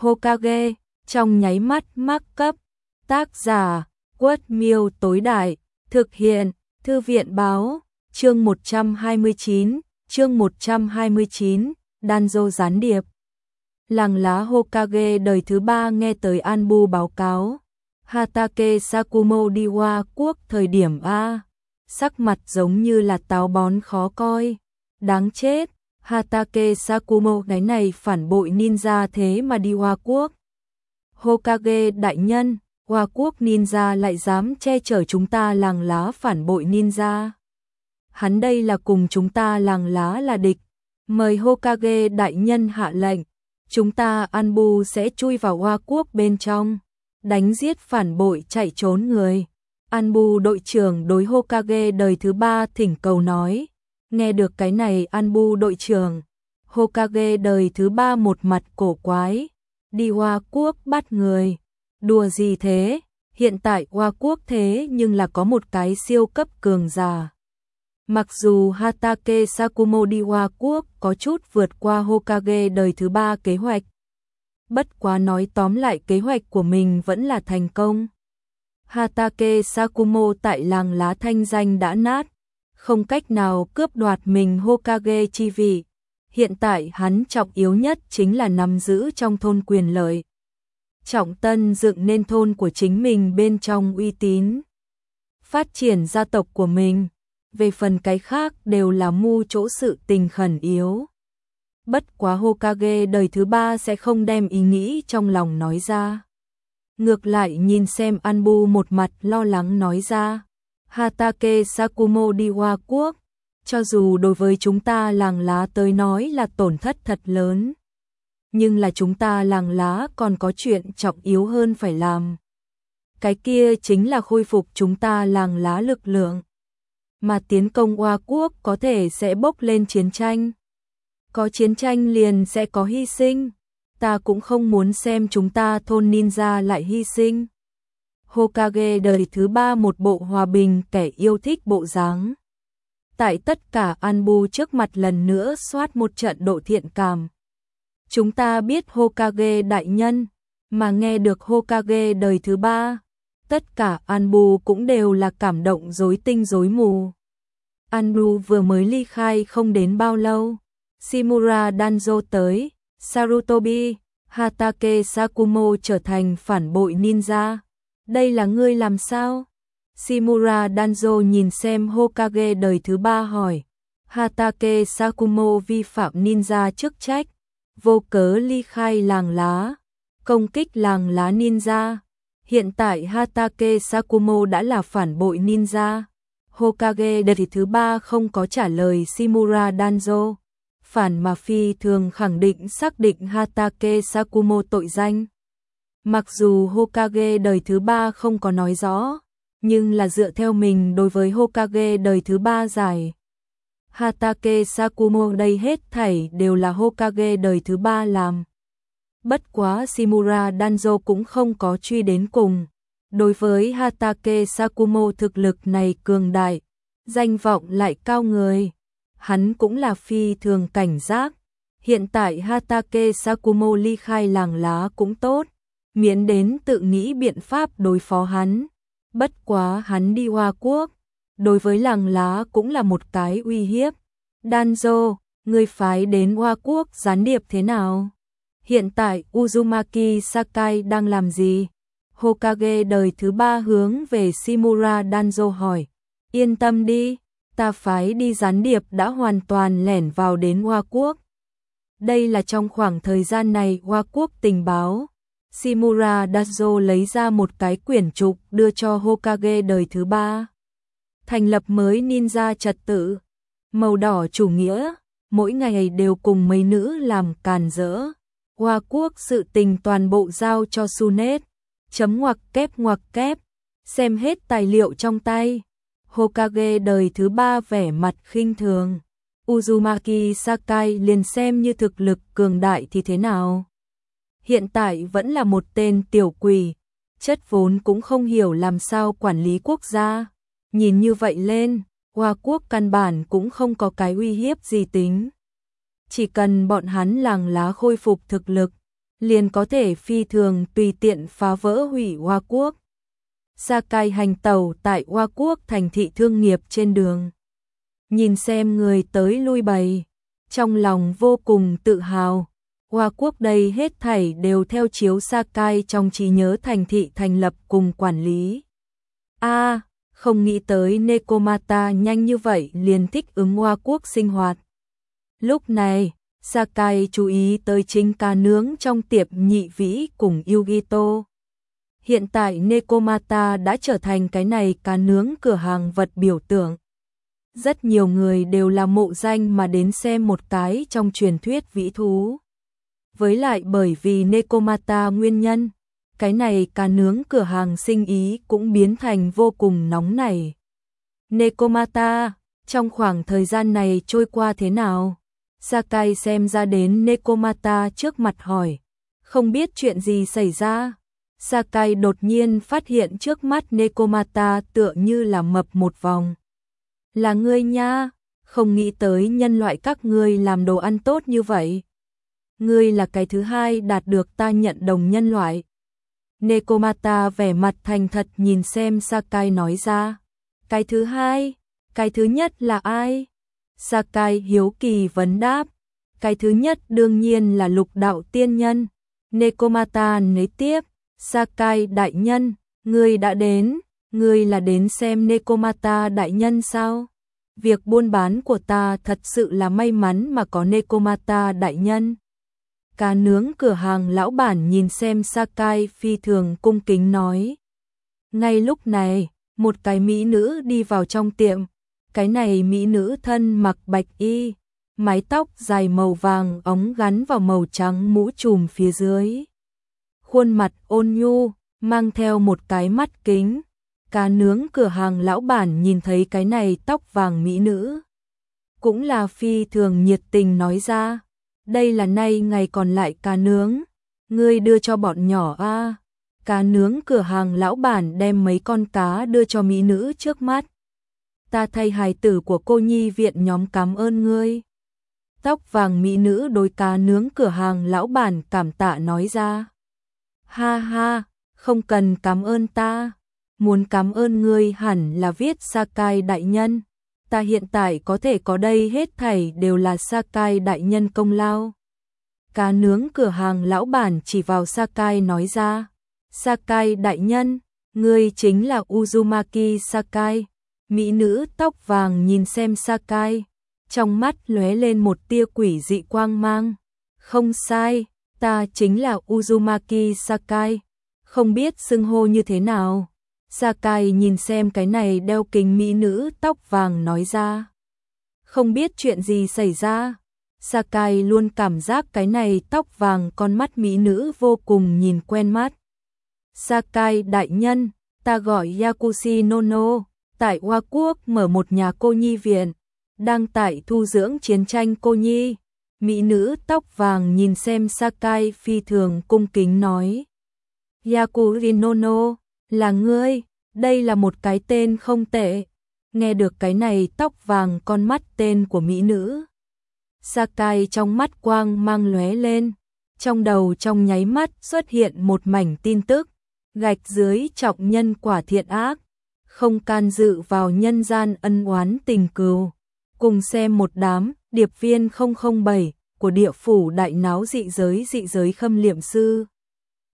Hokage, trong nháy mắt mắc cấp. Tác giả, Quất Miêu tối đại, thực hiện, Thư viện báo, chương 129, Danzo gián điệp. Làng lá Hokage đời thứ 3 nghe tới Anbu báo cáo. Hatake Sakumo đi Hoa Quốc thời điểm A. Sắc mặt giống như là táo bón khó coi. Đáng chết, Hatake Sakumo cái này phản bội ninja thế mà đi Hoa Quốc. Hokage đại nhân, Hoa Quốc ninja lại dám che chở chúng ta làng lá phản bội ninja. Hắn đây là cùng chúng ta làng lá là địch. Mời Hokage đại nhân hạ lệnh. Chúng ta Anbu sẽ chui vào Hoa Quốc bên trong, đánh giết phản bội chạy trốn người. Anbu đội trưởng đối Hokage đời thứ 3 thỉnh cầu nói. Nghe được cái này Anbu đội trưởng, Hokage đời thứ 3 một mặt cổ quái. Đi Hoa Quốc bắt người. Đùa gì thế? Hiện tại Hoa Quốc thế nhưng là có một cái siêu cấp cường giả. Mặc dù Hatake Sakumo đi Hoa Quốc có chút vượt qua Hokage đời thứ 3 kế hoạch. Bất quá nói tóm lại kế hoạch của mình vẫn là thành công. Hatake Sakumo tại làng lá thanh danh đã nát, không cách nào cướp đoạt mình Hokage chi vị. Hiện tại hắn trọng yếu nhất chính là nắm giữ trong thôn quyền lợi. Trọng tân dựng nên thôn của chính mình bên trong uy tín. Phát triển gia tộc của mình. Về phần cái khác đều là mưu chỗ sự tình khẩn yếu. Bất quá Hokage đời thứ 3 sẽ không đem ý nghĩ trong lòng nói ra. Ngược lại nhìn xem Anbu một mặt lo lắng nói ra. Hatake Sakumo đi Hoa Quốc, cho dù đối với chúng ta làng lá tới nói là tổn thất thật lớn. Nhưng là chúng ta làng lá còn có chuyện trọng yếu hơn phải làm. Cái kia chính là khôi phục chúng ta làng lá lực lượng. Mà tiến công Hoa Quốc có thể sẽ bốc lên chiến tranh. Có chiến tranh liền sẽ có hy sinh. Ta cũng không muốn xem chúng ta thôn ninja lại hy sinh. Hokage đời thứ 3 một bộ hòa bình kẻ yêu thích bộ dáng. Tại tất cả Anbu trước mặt lần nữa soát một trận độ thiện cảm. Chúng ta biết Hokage đại nhân, mà nghe được Hokage đời thứ 3. Tất cả Anbu cũng đều là cảm động rối tinh rối mù. Anbu vừa mới ly khai không đến bao lâu. Shimura Danzo tới, Sarutobi, Hatake Sakumo trở thành phản bội ninja. Đây là ngươi làm sao? Shimura Danzo nhìn xem Hokage đời thứ 3 hỏi. Hatake Sakumo vi phạm ninja chức trách, vô cớ ly khai làng lá, công kích làng lá ninja. Hiện tại Hatake Sakumo đã là phản bội ninja. Hokage đời thứ 3 không có trả lời Shimura Danzo. Phản mà phi thường khẳng định xác định Hatake Sakumo tội danh. Mặc dù Hokage đời thứ 3 không có nói rõ, nhưng là dựa theo mình đối với Hokage đời thứ 3 giải. Hatake Sakumo đây hết thảy đều là Hokage đời thứ 3 làm. Bất quá Shimura Danzo cũng không có truy đến cùng. Đối với Hatake Sakumo thực lực này cường đại, danh vọng lại cao người. Hắn cũng là phi thường cảnh giác. Hiện tại Hatake Sakumo ly khai làng lá cũng tốt, miễn đến tự nghĩ biện pháp đối phó hắn. Bất quá hắn đi Hoa Quốc, đối với làng lá cũng là một cái uy hiếp. Danzo, người phái đến Hoa Quốc gián điệp thế nào? Hiện tại Uzumaki Sakai đang làm gì? Hokage đời thứ 3 hướng về Shimura Danzo hỏi. Yên tâm đi, ta phái đi gián điệp đã hoàn toàn lẻn vào đến Hoa Quốc. Đây là trong khoảng thời gian này Hoa Quốc tình báo. Shimura Danzo lấy ra một cái quyển trục đưa cho Hokage đời thứ 3. Thành lập mới ninja trật tự. Màu đỏ chủ nghĩa, mỗi ngày đều cùng mấy nữ làm càn rỡ. Hoa Quốc sự tình toàn bộ giao cho Sunet. Chấm ngoặc kép. Xem hết tài liệu trong tay. Hokage đời thứ 3 vẻ mặt khinh thường. Uzumaki Sakai liền xem như thực lực cường đại thì thế nào? Hiện tại vẫn là một tên tiểu quỷ, chất vốn cũng không hiểu làm sao quản lý quốc gia. Nhìn như vậy lên, Hoa Quốc căn bản cũng không có cái uy hiếp gì tính. Chỉ cần bọn hắn làng lá khôi phục thực lực, liền có thể phi thường tùy tiện phá vỡ hủy Hoa Quốc. Sakai hành tẩu tại Hoa Quốc thành thị thương nghiệp trên đường. Nhìn xem người tới lui bày, trong lòng vô cùng tự hào. Hoa Quốc đây hết thảy đều theo chiếu Sakai trong trí nhớ thành thị thành lập cùng quản lý. Không nghĩ tới Nekomata nhanh như vậy liền thích ứng Hoa Quốc sinh hoạt. Lúc này, Sakai chú ý tới chính cá nướng trong tiệm Nhị Vĩ cùng Yugito. Hiện tại Nekomata đã trở thành cái này cá nướng cửa hàng vật biểu tượng. Rất nhiều người đều là mộ danh mà đến xem một cái trong truyền thuyết vĩ thú. Với lại bởi vì Nekomata nguyên nhân, cái này cá nướng cửa hàng sinh ý cũng biến thành vô cùng nóng nảy. Nekomata, trong khoảng thời gian này trôi qua thế nào? Sakai xem ra đến Nekomata trước mặt hỏi, không biết chuyện gì xảy ra. Sakai đột nhiên phát hiện trước mắt Nekomata tựa như là mập một vòng. Là ngươi nha, không nghĩ tới nhân loại các ngươi làm đồ ăn tốt như vậy. Ngươi là cái thứ hai đạt được ta nhận đồng nhân loại. Nekomata vẻ mặt thành thật nhìn xem Sakai nói ra. Cái thứ hai, cái thứ nhất là ai? Sakai hiếu kỳ vấn đáp. Cái thứ nhất đương nhiên là Lục Đạo Tiên Nhân. Nekomata nói tiếp. Sakai đại nhân, ngươi đã đến, ngươi là đến xem Nekomata đại nhân sao? Việc buôn bán của ta thật sự là may mắn mà có Nekomata đại nhân. Cá nướng cửa hàng lão bản nhìn xem Sakai phi thường cung kính nói. Ngay lúc này, một cái mỹ nữ đi vào trong tiệm. Cái này mỹ nữ thân mặc bạch y, mái tóc dài màu vàng óng gắn vào màu trắng mũ trùm phía dưới. Khuôn mặt ôn nhu, mang theo một cái mắt kính. Cá nướng cửa hàng lão bản nhìn thấy cái này tóc vàng mỹ nữ. Cũng là phi thường nhiệt tình nói ra. Đây là nay ngày còn lại cá nướng. Ngươi đưa cho bọn nhỏ a. Cá nướng cửa hàng lão bản đem mấy con cá đưa cho mỹ nữ trước mắt. Ta thay hài tử của cô nhi viện nhóm cảm ơn ngươi. Tóc vàng mỹ nữ đối cá nướng cửa hàng lão bản cảm tạ nói ra. Ha ha, không cần cảm ơn ta. Muốn cảm ơn ngươi hẳn là viết Sakai đại nhân. Ta hiện tại có thể có đây hết thảy đều là Sakai đại nhân công lao. Cá nướng cửa hàng lão bản chỉ vào Sakai nói ra. Sakai đại nhân, ngươi chính là Uzumaki Sakai. Mỹ nữ tóc vàng nhìn xem Sakai. Trong mắt lóe lên một tia quỷ dị quang mang. Không sai, ta chính là Uzumaki Sakai. Không biết xưng hô như thế nào. Sakai nhìn xem cái này đeo kính mỹ nữ tóc vàng nói ra. Không biết chuyện gì xảy ra. Sakai luôn cảm giác cái này tóc vàng con mắt mỹ nữ vô cùng nhìn quen mắt. Sakai đại nhân, ta gọi Yakushi Nono, tại Hoa Quốc mở một nhà cô nhi viện, đang tại thu dưỡng chiến tranh cô nhi. Mỹ nữ tóc vàng nhìn xem Sakai phi thường cung kính nói. Yakushi Nono, là ngươi, đây là một cái tên không tệ. Nghe được cái này tóc vàng con mắt tên của mỹ nữ. Sakai trong mắt quang mang lóe lên. Trong đầu trong nháy mắt xuất hiện một mảnh tin tức. Gạch dưới trọng nhân quả thiện ác. Không can dự vào nhân gian ân oán tình cừu. Cùng xem một đám điệp viên 007 của địa phủ đại náo dị giới khâm liệm sư.